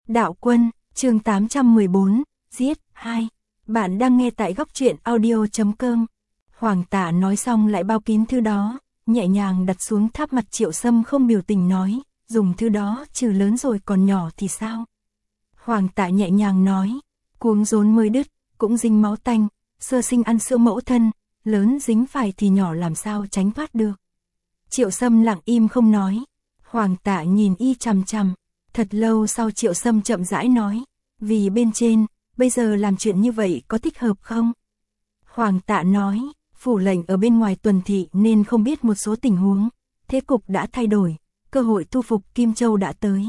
Đạo Quân, chương 814, giết, 2. Bạn đang nghe tại góc truyện audio.com. Hoàng Tạ nói xong lại bao kín thư đó, nhẹ nhàng đặt xuống tháp mặt Triệu Sâm không biểu tình nói, dùng thư đó trừ lớn rồi còn nhỏ thì sao? Hoàng Tạ nhẹ nhàng nói, cuống rốn mới đứt, cũng dính máu tanh, sơ sinh ăn sữa mẫu thân, lớn dính phải thì nhỏ làm sao tránh thoát được. Triệu Sâm lặng im không nói, Hoàng Tạ nhìn y chằm chằm, thật lâu sau Triệu Sâm chậm rãi nói, vì bên trên, bây giờ làm chuyện như vậy có thích hợp không? Hoàng Tạ nói, phủ lệnh ở bên ngoài tuần thị nên không biết một số tình huống, thế cục đã thay đổi, cơ hội thu phục Kim Châu đã tới.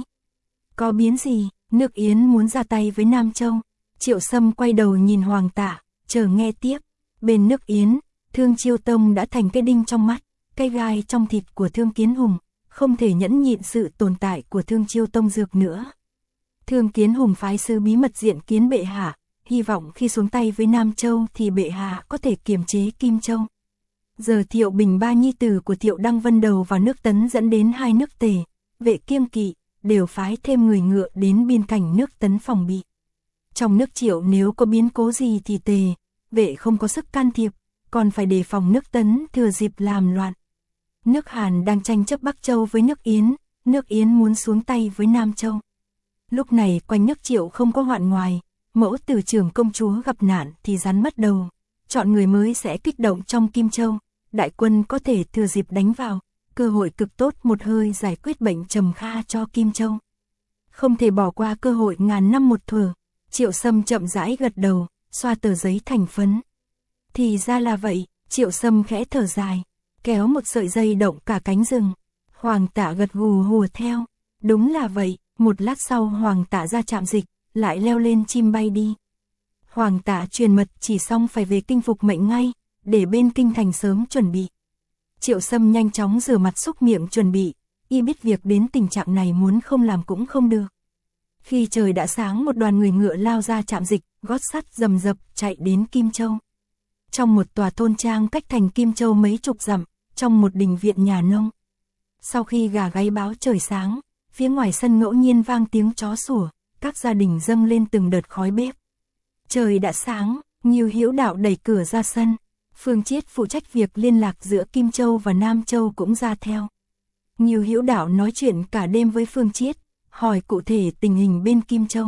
Có biến gì? Nước Yến muốn ra tay với Nam Châu. Triệu Sâm quay đầu nhìn Hoàng Tạ, chờ nghe tiếp. Bên nước Yến, Thương Chiêu Tông đã thành cái đinh trong mắt, cây gai trong thịt của Thương Kiến Hùng, không thể nhẫn nhịn sự tồn tại của Thương Chiêu Tông dược nữa. Thương Kiến Hùng phái sứ bí mật diện kiến bệ hạ, hy vọng khi xuống tay với Nam Châu thì bệ hạ có thể kiềm chế Kim Châu. Giờ Thiệu Bình ba nhi tử của Thiệu Đăng Vân đầu vào nước Tấn dẫn đến hai nước Tề, Vệ kiêng kỵ, đều phái thêm người ngựa đến biên cảnh nước Tấn phòng bị. Trong nước Triệu nếu có biến cố gì thì Tề, Vệ không có sức can thiệp, còn phải đề phòng nước Tấn thừa dịp làm loạn. Nước Hàn đang tranh chấp Bắc Châu với nước Yến muốn xuống tay với Nam Châu. Lúc này quanh nước Triệu không có hoạn ngoài, mẫu tử trưởng công chúa gặp nạn thì rắn mất đầu, chọn người mới sẽ kích động trong Kim Châu, đại quân có thể thừa dịp đánh vào, cơ hội cực tốt một hơi giải quyết bệnh trầm kha cho Kim Châu. Không thể bỏ qua cơ hội ngàn năm một thuở. Triệu Sâm chậm rãi gật đầu, xoa tờ giấy thành phấn. Thì ra là vậy, Triệu Sâm khẽ thở dài, kéo một sợi dây động cả cánh rừng. Hoàng Tạ gật gù hùa theo, đúng là vậy. Một lát sau Hoàng Tạ ra trạm dịch, lại leo lên chim bay đi. Hoàng Tạ truyền mật chỉ xong phải về kinh phục mệnh ngay, để bên kinh thành sớm chuẩn bị. Triệu Sâm nhanh chóng rửa mặt xúc miệng chuẩn bị, y biết việc đến tình trạng này muốn không làm cũng không được. Khi trời đã sáng một đoàn người ngựa lao ra trạm dịch, gót sắt rầm rập chạy đến Kim Châu. Trong một tòa thôn trang cách thành Kim Châu mấy chục dặm, trong một đình viện nhà nông. Sau khi gà gáy báo trời sáng, phía ngoài sân ngẫu nhiên vang tiếng chó sủa, các gia đình dâng lên từng đợt khói bếp. Trời đã sáng, Ngưu Hữu Đạo đẩy cửa ra sân. Phương Chiết phụ trách việc liên lạc giữa Kim Châu và Nam Châu cũng ra theo. Ngưu Hữu Đạo nói chuyện cả đêm với Phương Chiết, hỏi cụ thể tình hình bên Kim Châu.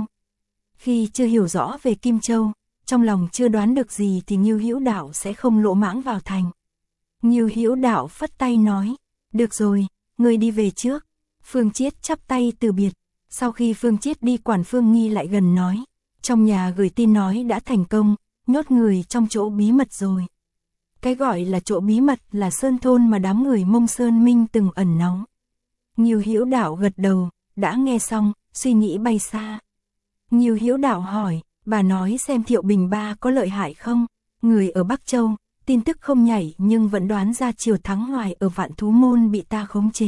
Khi chưa hiểu rõ về Kim Châu, trong lòng chưa đoán được gì thì Ngưu Hữu Đạo sẽ không lỗ mãng vào thành. Ngưu Hữu Đạo phất tay nói, được rồi, ngươi đi về trước. Phương Chiết chắp tay từ biệt. Sau khi Phương Chiết đi, Quản Phương Nghi lại gần nói, trong nhà gửi tin nói đã thành công, nhốt người trong chỗ bí mật rồi. Cái gọi là chỗ bí mật là sơn thôn mà đám người Mông Sơn Minh từng ẩn náu. Ngưu Hữu Đạo gật đầu, đã nghe xong, suy nghĩ bay xa. Ngưu Hữu Đạo hỏi, bà nói xem Thiệu Bình ba có lợi hại không? Người ở Bắc Châu, tin tức không nhảy nhưng vẫn đoán ra Triều Thắng Hoài ở Vạn Thú Môn bị ta khống chế.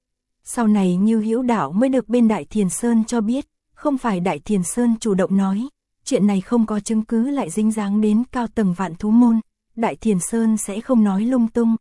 Sau này Ngưu Hữu Đạo mới được bên Đại Thiền Sơn cho biết, không phải Đại Thiền Sơn chủ động nói, chuyện này không có chứng cứ lại dính dáng đến cao tầng Vạn Thú Môn, Đại Thiền Sơn sẽ không nói lung tung.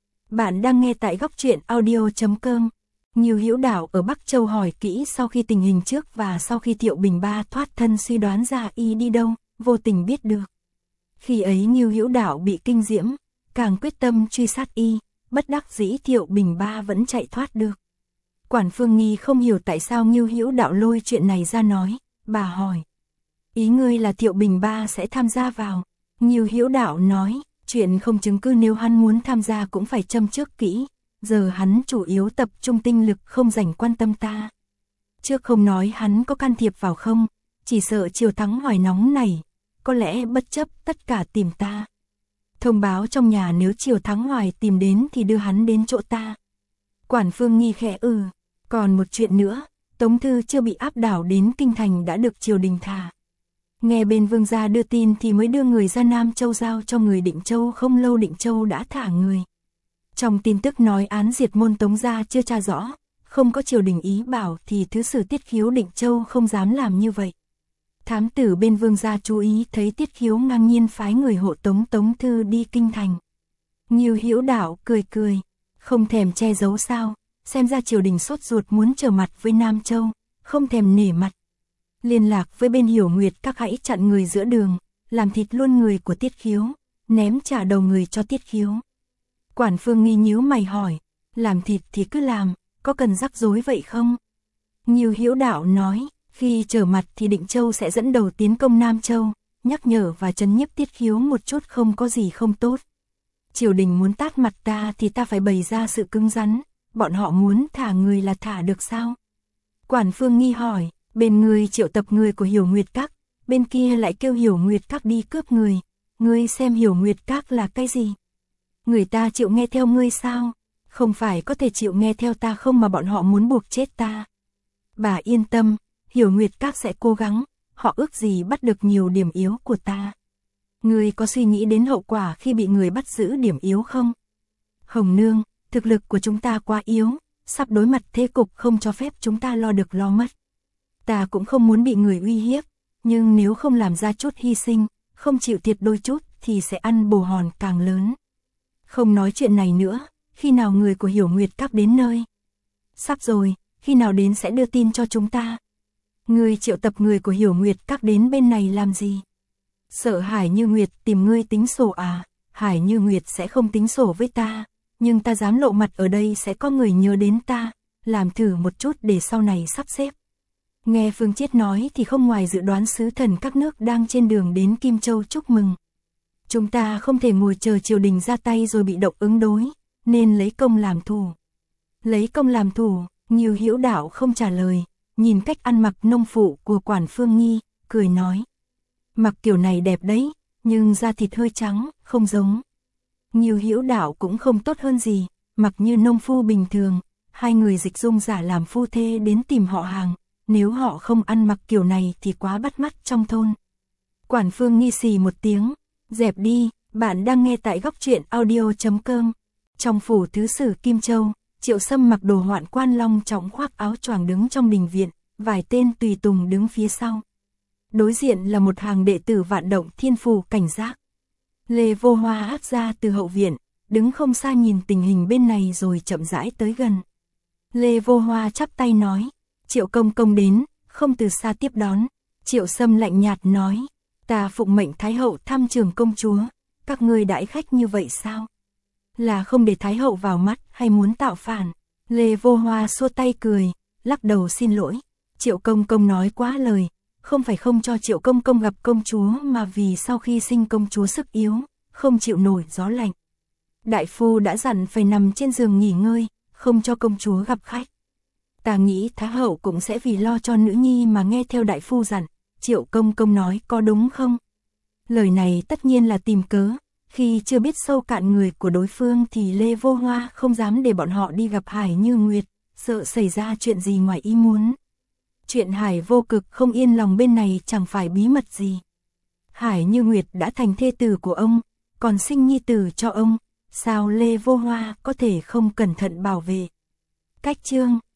Bạn đang nghe tại góc truyện audio.com. Ngưu Hữu Đạo ở Bắc Châu hỏi kỹ sau khi tình hình trước và sau khi Thiệu Bình ba thoát thân suy đoán ra y đi đâu, vô tình biết được. Khi ấy Ngưu Hữu Đạo bị kinh diễm, càng quyết tâm truy sát y, bất đắc dĩ Thiệu Bình ba vẫn chạy thoát được. Quản Phương Nghi không hiểu tại sao Ngưu Hữu Đạo lôi chuyện này ra nói, bà hỏi. Ý ngươi là Thiệu Bình ba sẽ tham gia vào. Ngưu Hữu Đạo nói, chuyện không chứng cứ nếu hắn muốn tham gia cũng phải châm trước kỹ, giờ hắn chủ yếu tập trung tinh lực không dành quan tâm ta. Trước không nói hắn có can thiệp vào không, chỉ sợ Triều Thắng Hoài nóng này, có lẽ bất chấp tất cả tìm ta. Thông báo trong nhà nếu Triều Thắng Hoài tìm đến thì đưa hắn đến chỗ ta. Quản Phương Nghi khẽ còn một chuyện nữa, Tống Thư chưa bị áp đảo đến kinh thành đã được triều đình thả. Nghe bên vương gia đưa tin thì mới đưa người ra Nam Châu giao cho người Định Châu, không lâu Định Châu đã thả người. Trong tin tức nói án diệt môn Tống gia chưa tra rõ, không có triều đình ý bảo thì thứ sử Tiết Khiếu Định Châu không dám làm như vậy. Thám tử bên vương gia chú ý thấy Tiết Khiếu ngang nhiên phái người hộ tống Tống Thư đi kinh thành. Ngưu Hữu Đạo cười, không thèm che giấu sao, xem ra triều đình sốt ruột muốn trở mặt với Nam Châu, không thèm nể mặt. Liên lạc với bên Hiểu Nguyệt các hãy chặn người giữa đường, làm thịt luôn người của Tiết Khiếu, ném trả đầu người cho Tiết Khiếu. Quản Phương Nghi nhíu mày hỏi, làm thịt thì cứ làm, có cần rắc rối vậy không? Ngưu Hữu Đạo nói, khi trở mặt thì Định Châu sẽ dẫn đầu tiến công Nam Châu, nhắc nhở và trấn nhiếp Tiết Khiếu một chút không có gì không tốt. Triều đình muốn tát mặt ta thì ta phải bày ra sự cứng rắn, bọn họ muốn thả người là thả được sao? Quản Phương Nghi hỏi, bên ngươi triệu tập người của Hiểu Nguyệt Các, bên kia lại kêu Hiểu Nguyệt Các đi cướp người, ngươi xem Hiểu Nguyệt Các là cái gì? Người ta chịu nghe theo ngươi sao? Không phải có thể chịu nghe theo ta không mà bọn họ muốn buộc chết ta. Bà yên tâm, Hiểu Nguyệt Các sẽ cố gắng, họ ước gì bắt được nhiều điểm yếu của ta. Ngươi có suy nghĩ đến hậu quả khi bị người bắt giữ điểm yếu không? Hồng Nương, thực lực của chúng ta quá yếu, sắp đối mặt thế cục không cho phép chúng ta lo được lo mất. Ta cũng không muốn bị người uy hiếp, nhưng nếu không làm ra chút hy sinh, không chịu thiệt đôi chút thì sẽ ăn bồ hòn càng lớn. Không nói chuyện này nữa, khi nào người của Hiểu Nguyệt Các đến nơi? Sắp rồi, khi nào đến sẽ đưa tin cho chúng ta. Ngươi triệu tập người của Hiểu Nguyệt Các đến bên này làm gì? Sợ Hải Như Nguyệt tìm ngươi tính sổ à? Hải Như Nguyệt sẽ không tính sổ với ta, nhưng ta dám lộ mặt ở đây sẽ có người nhớ đến ta, làm thử một chút để sau này sắp xếp. Nghe Phương Chiết nói thì không ngoài dự đoán sứ thần các nước đang trên đường đến Kim Châu chúc mừng. Chúng ta không thể ngồi chờ triều đình ra tay rồi bị động ứng đối, nên lấy công làm thủ. Lấy công làm thủ, Ngưu Hữu Đạo không trả lời, nhìn cách ăn mặc nông phụ của Quản Phương Nghi, cười nói. Mặc kiểu này đẹp đấy, nhưng da thịt hơi trắng, không giống. Ngưu Hữu Đạo cũng không tốt hơn gì, mặc như nông phu bình thường, hai người dịch dung giả làm phu thê đến tìm họ hàng, nếu họ không ăn mặc kiểu này thì quá bắt mắt trong thôn. Quản Phương Nghi xì một tiếng, dẹp đi, bạn đang nghe tại góc truyện audio.com. Trong phủ thứ sử Kim Châu, Triệu Sâm mặc đồ hoạn quan long trọng khoác áo choàng đứng trong đình viện, vài tên tùy tùng đứng phía sau. Đối diện là một hàng đệ tử Vạn Động Thiên Phù cảnh giác. Lê Vô Hoa áp ra từ hậu viện, đứng không xa nhìn tình hình bên này rồi chậm rãi tới gần. Lê Vô Hoa chắp tay nói, Triệu công công đến, không từ xa tiếp đón. Triệu Sâm lạnh nhạt nói, ta phụng mệnh Thái hậu thăm Trường công chúa, các ngươi đãi khách như vậy sao? Là không để Thái hậu vào mắt hay muốn tạo phản? Lê Vô Hoa xua tay cười, lắc đầu xin lỗi. Triệu công công nói quá lời, không phải không cho Triệu công công gặp công chúa mà vì sau khi sinh công chúa sức yếu, không chịu nổi gió lạnh. Đại phu đã dặn phải nằm trên giường nghỉ ngơi, không cho công chúa gặp khách. Ta nghĩ Thái hậu cũng sẽ vì lo cho nữ nhi mà nghe theo đại phu dặn. Triệu công công nói có đúng không? Lời này tất nhiên là tìm cớ, khi chưa biết sâu cạn người của đối phương thì Lê Vô Hoa không dám để bọn họ đi gặp Hải Như Nguyệt, sợ xảy ra chuyện gì ngoài ý muốn. Chuyện Hải Vô Cực không yên lòng bên này chẳng phải bí mật gì. Hải Như Nguyệt đã thành thê tử của ông, còn sinh nhi tử cho ông, sao Lê Vô Hoa có thể không cẩn thận bảo vệ? Cách chương